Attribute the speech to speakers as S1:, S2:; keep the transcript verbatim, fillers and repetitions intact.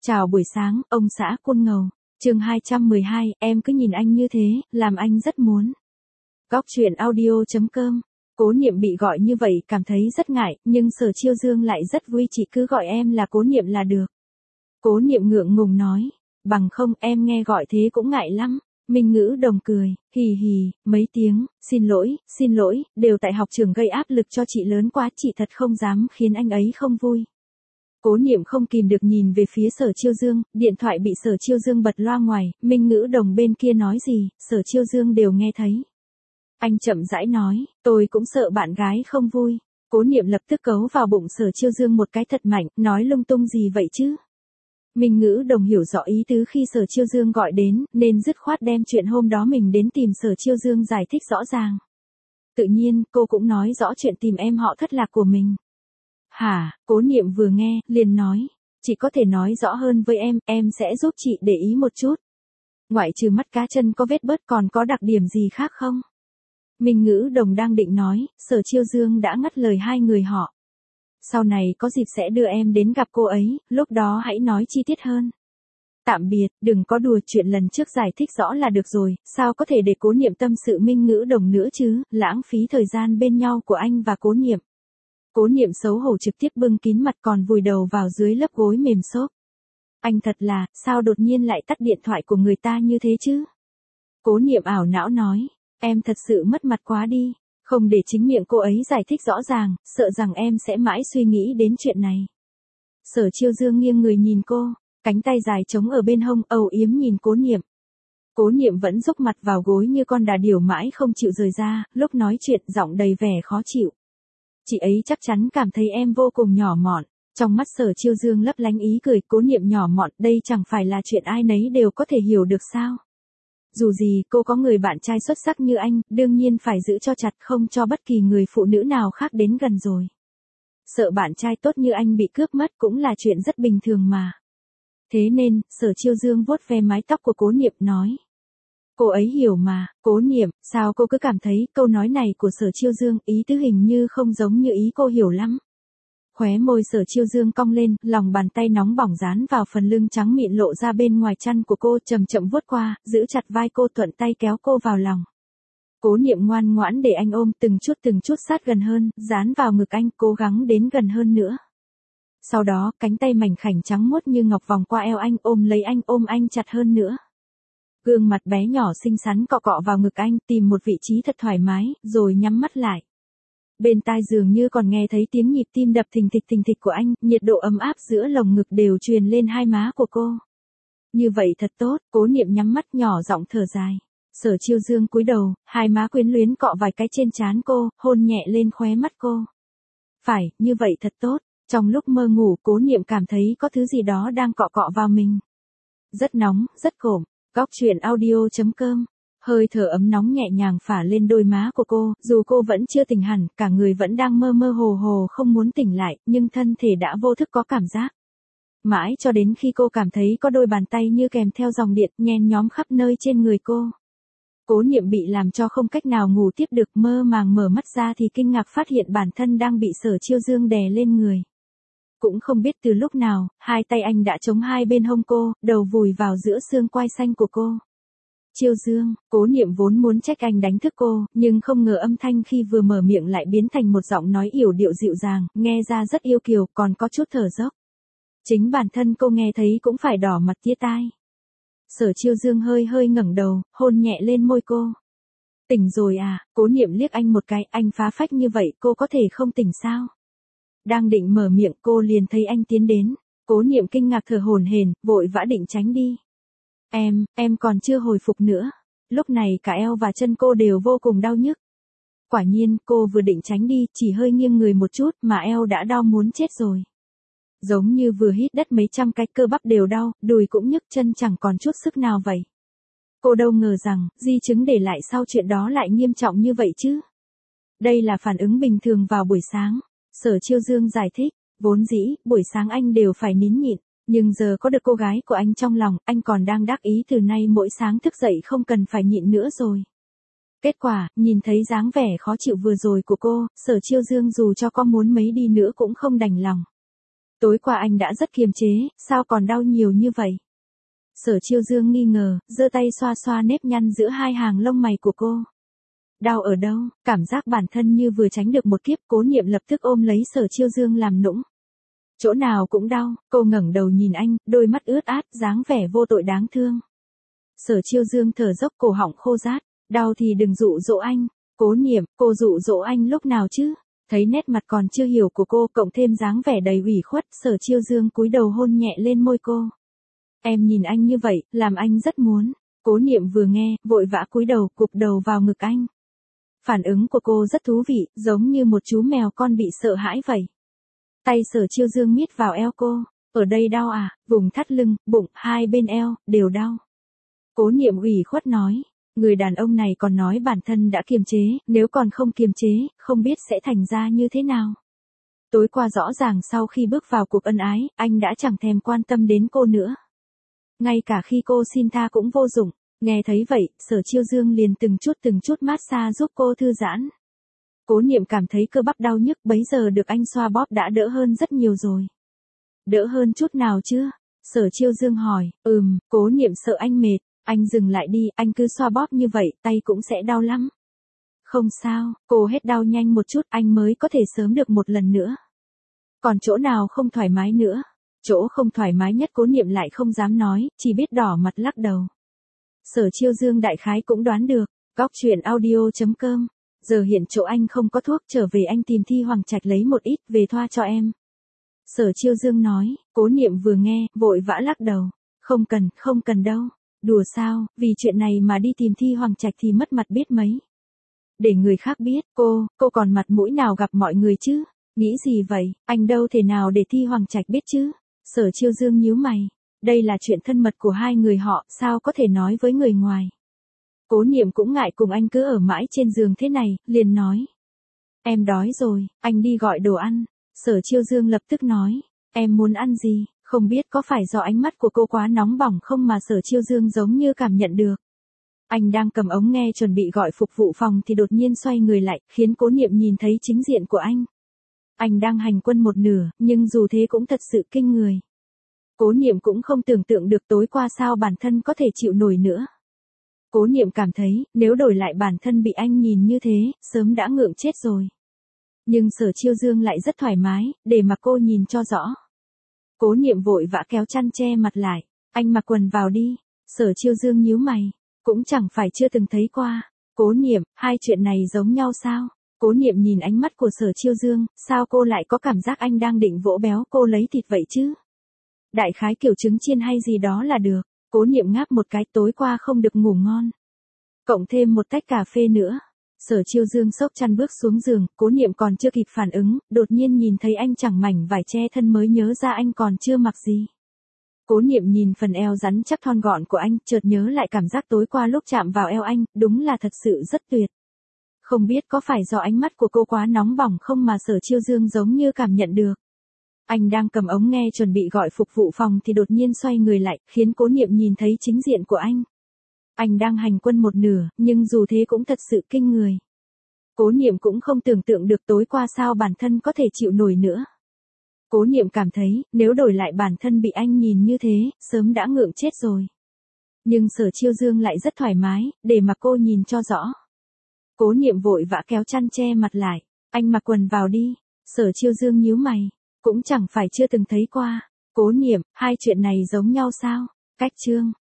S1: Chào buổi sáng, ông xã Côn Ngầu. Chương hai trăm mười hai, em cứ nhìn anh như thế, làm anh rất muốn. Góc truyện audio chấm com. Cố Niệm bị gọi như vậy cảm thấy rất ngại, nhưng Sở Chiêu Dương lại rất vui, chị cứ gọi em là Cố Niệm là được. Cố Niệm ngượng ngùng nói, bằng không em nghe gọi thế cũng ngại lắm. Minh Ngữ Đồng cười, hì hì, mấy tiếng, xin lỗi, xin lỗi, đều tại học trường gây áp lực cho chị lớn quá, chị thật không dám khiến anh ấy không vui. Cố Niệm không kìm được nhìn về phía Sở Chiêu Dương, điện thoại bị Sở Chiêu Dương bật loa ngoài, Minh Ngữ Đồng bên kia nói gì, Sở Chiêu Dương đều nghe thấy. Anh chậm rãi nói, tôi cũng sợ bạn gái không vui. Cố Niệm lập tức cấu vào bụng Sở Chiêu Dương một cái thật mạnh, nói lung tung gì vậy chứ? Minh Ngữ Đồng hiểu rõ ý tứ khi Sở Chiêu Dương gọi đến, nên dứt khoát đem chuyện hôm đó mình đến tìm Sở Chiêu Dương giải thích rõ ràng. Tự nhiên, cô cũng nói rõ chuyện tìm em họ thất lạc của mình. Hả, Cố Niệm vừa nghe, liền nói, chị có thể nói rõ hơn với em, em sẽ giúp chị để ý một chút. Ngoại trừ mắt cá chân có vết bớt còn có đặc điểm gì khác không? Minh Ngữ Đồng đang định nói, Sở Chiêu Dương đã ngắt lời hai người họ. Sau này có dịp sẽ đưa em đến gặp cô ấy, lúc đó hãy nói chi tiết hơn. Tạm biệt, đừng có đùa, chuyện lần trước giải thích rõ là được rồi, sao có thể để Cố Niệm tâm sự Minh Ngữ Đồng nữa chứ, lãng phí thời gian bên nhau của anh và Cố Niệm. Cố Niệm xấu hổ trực tiếp bưng kín mặt còn vùi đầu vào dưới lớp gối mềm xốp. Anh thật là, sao đột nhiên lại tắt điện thoại của người ta như thế chứ? Cố Niệm ảo não nói, em thật sự mất mặt quá đi, không để chính miệng cô ấy giải thích rõ ràng, sợ rằng em sẽ mãi suy nghĩ đến chuyện này. Sở Chiêu Dương nghiêng người nhìn cô, cánh tay dài trống ở bên hông, âu yếm nhìn Cố Niệm. Cố Niệm vẫn dúc mặt vào gối như con đà điểu mãi không chịu rời ra, lúc nói chuyện giọng đầy vẻ khó chịu. Chị ấy chắc chắn cảm thấy em vô cùng nhỏ mọn. Trong mắt Sở Chiêu Dương lấp lánh ý cười, Cố Niệm nhỏ mọn, đây chẳng phải là chuyện ai nấy đều có thể hiểu được sao? Dù gì, cô có người bạn trai xuất sắc như anh, đương nhiên phải giữ cho chặt, không cho bất kỳ người phụ nữ nào khác đến gần rồi. Sợ bạn trai tốt như anh bị cướp mất cũng là chuyện rất bình thường mà. Thế nên, Sở Chiêu Dương vuốt ve mái tóc của Cố Niệm nói. Cô ấy hiểu mà, Cố Niệm, sao cô cứ cảm thấy câu nói này của Sở Chiêu Dương ý tứ hình như không giống như ý cô hiểu lắm. Khóe môi Sở Chiêu Dương cong lên, lòng bàn tay nóng bỏng dán vào phần lưng trắng mịn lộ ra bên ngoài chăn của cô, chậm chậm vuốt qua, giữ chặt vai cô, thuận tay kéo cô vào lòng. Cố Niệm ngoan ngoãn để anh ôm, từng chút từng chút sát gần hơn, dán vào ngực anh, cố gắng đến gần hơn nữa. Sau đó, cánh tay mảnh khảnh trắng muốt như ngọc vòng qua eo anh, ôm lấy anh, ôm anh chặt hơn nữa. Gương mặt bé nhỏ xinh xắn cọ cọ vào ngực anh, tìm một vị trí thật thoải mái, rồi nhắm mắt lại. Bên tai dường như còn nghe thấy tiếng nhịp tim đập thình thịch thình thịch của anh, nhiệt độ ấm áp giữa lồng ngực đều truyền lên hai má của cô. Như vậy thật tốt, Cố Niệm nhắm mắt nhỏ giọng thở dài. Sở Chiêu Dương cúi đầu, hai má quyến luyến cọ vài cái trên trán cô, hôn nhẹ lên khóe mắt cô. Phải, như vậy thật tốt. Trong lúc mơ ngủ, Cố Niệm cảm thấy có thứ gì đó đang cọ cọ vào mình. Rất nóng, rất cổm. Góc truyện audio chấm com. Hơi thở ấm nóng nhẹ nhàng phả lên đôi má của cô, dù cô vẫn chưa tỉnh hẳn, cả người vẫn đang mơ mơ hồ hồ không muốn tỉnh lại, nhưng thân thể đã vô thức có cảm giác. Mãi cho đến khi cô cảm thấy có đôi bàn tay như kèm theo dòng điện, nhen nhóm khắp nơi trên người cô. Cố Niệm bị làm cho không cách nào ngủ tiếp được, mơ màng mở mắt ra thì kinh ngạc phát hiện bản thân đang bị Sở Chiêu Dương đè lên người. Cũng không biết từ lúc nào, hai tay anh đã chống hai bên hông cô, đầu vùi vào giữa xương quai xanh của cô. Chiêu Dương, Cố Niệm vốn muốn trách anh đánh thức cô, nhưng không ngờ âm thanh khi vừa mở miệng lại biến thành một giọng nói yểu điệu dịu dàng, nghe ra rất yêu kiều, còn có chút thở dốc. Chính bản thân cô nghe thấy cũng phải đỏ mặt tía tai. Sở Chiêu Dương hơi hơi ngẩng đầu, hôn nhẹ lên môi cô. Tỉnh rồi à? Cố Niệm liếc anh một cái, anh phá phách như vậy, cô có thể không tỉnh sao? Đang định mở miệng, cô liền thấy anh tiến đến. Cố Niệm kinh ngạc thở hổn hển, vội vã định tránh đi. Em, em còn chưa hồi phục nữa. Lúc này cả eo và chân cô đều vô cùng đau nhức. Quả nhiên, cô vừa định tránh đi, chỉ hơi nghiêng người một chút mà eo đã đau muốn chết rồi. Giống như vừa hít đất mấy trăm cái, cơ bắp đều đau, đùi cũng nhức, chân chẳng còn chút sức nào vậy. Cô đâu ngờ rằng, di chứng để lại sau chuyện đó lại nghiêm trọng như vậy chứ. Đây là phản ứng bình thường vào buổi sáng. Sở Chiêu Dương giải thích, vốn dĩ, buổi sáng anh đều phải nín nhịn, nhưng giờ có được cô gái của anh trong lòng, anh còn đang đắc ý từ nay mỗi sáng thức dậy không cần phải nhịn nữa rồi. Kết quả, nhìn thấy dáng vẻ khó chịu vừa rồi của cô, Sở Chiêu Dương dù cho có muốn mấy đi nữa cũng không đành lòng. Tối qua anh đã rất kiềm chế, sao còn đau nhiều như vậy? Sở Chiêu Dương nghi ngờ, giơ tay xoa xoa nếp nhăn giữa hai hàng lông mày của cô. Đau ở đâu? Cảm giác bản thân như vừa tránh được một kiếp, Cố Niệm lập tức ôm lấy Sở Chiêu Dương làm nũng. Chỗ nào cũng đau, cô ngẩng đầu nhìn anh, đôi mắt ướt át, dáng vẻ vô tội đáng thương. Sở Chiêu Dương thở dốc, cổ họng khô rát, đau thì đừng dụ dỗ anh. Cố Niệm, cô dụ dỗ anh lúc nào chứ? Thấy nét mặt còn chưa hiểu của cô, cộng thêm dáng vẻ đầy ủy khuất, Sở Chiêu Dương cúi đầu hôn nhẹ lên môi cô. Em nhìn anh như vậy, làm anh rất muốn. Cố Niệm vừa nghe, vội vã cúi đầu, cụp đầu vào ngực anh. Phản ứng của cô rất thú vị, giống như một chú mèo con bị sợ hãi vậy. Tay Sở Chiêu Dương miết vào eo cô. Ở đây đau à? Vùng thắt lưng, bụng, hai bên eo, đều đau. Cố Niệm ủy khuất nói. Người đàn ông này còn nói bản thân đã kiềm chế, nếu còn không kiềm chế, không biết sẽ thành ra như thế nào. Tối qua rõ ràng sau khi bước vào cuộc ân ái, anh đã chẳng thèm quan tâm đến cô nữa. Ngay cả khi cô xin tha cũng vô dụng. Nghe thấy vậy, Sở Chiêu Dương liền từng chút từng chút massage giúp cô thư giãn. Cố Niệm cảm thấy cơ bắp đau nhức, bấy giờ được anh xoa bóp đã đỡ hơn rất nhiều rồi. Đỡ hơn chút nào chưa? Sở Chiêu Dương hỏi. Ừm, Cố Niệm sợ anh mệt. Anh dừng lại đi, anh cứ xoa bóp như vậy, tay cũng sẽ đau lắm. Không sao, cô hết đau nhanh một chút, anh mới có thể sớm được một lần nữa. Còn chỗ nào không thoải mái nữa? Chỗ không thoải mái nhất Cố Niệm lại không dám nói, chỉ biết đỏ mặt lắc đầu. Sở Chiêu Dương đại khái cũng đoán được. Góc truyện audio chấm com. Giờ hiện chỗ anh không có thuốc, trở về anh tìm Thi Hoàng Trạch lấy một ít về thoa cho em. Sở Chiêu Dương nói. Cố Niệm vừa nghe, vội vã lắc đầu. Không cần, không cần đâu. Đùa sao, vì chuyện này mà đi tìm Thi Hoàng Trạch thì mất mặt biết mấy. Để người khác biết, cô, cô còn mặt mũi nào gặp mọi người chứ? Nghĩ gì vậy, anh đâu thể nào để Thi Hoàng Trạch biết chứ? Sở Chiêu Dương nhíu mày. Đây là chuyện thân mật của hai người họ, sao có thể nói với người ngoài? Cố Niệm cũng ngại cùng anh cứ ở mãi trên giường thế này, liền nói. Em đói rồi, anh đi gọi đồ ăn. Sở Chiêu Dương lập tức nói. Em muốn ăn gì? Không biết có phải do ánh mắt của cô quá nóng bỏng không mà Sở Chiêu Dương giống như cảm nhận được. Anh đang cầm ống nghe chuẩn bị gọi phục vụ phòng thì đột nhiên xoay người lại, khiến Cố Niệm nhìn thấy chính diện của anh. Anh đang hành quân một nửa, nhưng dù thế cũng thật sự kinh người. Cố Niệm cũng không tưởng tượng được tối qua sao bản thân có thể chịu nổi nữa. Cố Niệm cảm thấy, nếu đổi lại bản thân bị anh nhìn như thế, sớm đã ngượng chết rồi. Nhưng Sở Chiêu Dương lại rất thoải mái, để mà cô nhìn cho rõ. Cố Niệm vội vã kéo chăn che mặt lại. Anh mặc quần vào đi. Sở Chiêu Dương nhíu mày. Cũng chẳng phải chưa từng thấy qua. Cố Niệm, hai chuyện này giống nhau sao? Cố Niệm nhìn ánh mắt của Sở Chiêu Dương, sao cô lại có cảm giác anh đang định vỗ béo cô lấy thịt vậy chứ? Đại khái kiểu trứng chiên hay gì đó là được. Cố Niệm ngáp một cái, tối qua không được ngủ ngon. Cộng thêm một tách cà phê nữa. Sở Chiêu Dương xốc chăn bước xuống giường, Cố Niệm còn chưa kịp phản ứng, đột nhiên nhìn thấy anh chẳng mảnh vải che thân mới nhớ ra anh còn chưa mặc gì. Cố Niệm nhìn phần eo rắn chắc thon gọn của anh, chợt nhớ lại cảm giác tối qua lúc chạm vào eo anh, đúng là thật sự rất tuyệt. Không biết có phải do ánh mắt của cô quá nóng bỏng không mà Sở Chiêu Dương giống như cảm nhận được. Anh đang cầm ống nghe chuẩn bị gọi phục vụ phòng thì đột nhiên xoay người lại, khiến Cố Niệm nhìn thấy chính diện của anh. Anh đang hành quân một nửa, nhưng dù thế cũng thật sự kinh người. Cố Niệm cũng không tưởng tượng được tối qua sao bản thân có thể chịu nổi nữa. Cố Niệm cảm thấy, nếu đổi lại bản thân bị anh nhìn như thế, sớm đã ngượng chết rồi. Nhưng Sở Chiêu Dương lại rất thoải mái, để mà cô nhìn cho rõ. Cố Niệm vội vã kéo chăn che mặt lại. Anh mặc quần vào đi. Sở Chiêu Dương nhíu mày. Cũng chẳng phải chưa từng thấy qua. Cố Niệm, hai chuyện này giống nhau sao? Cách chương.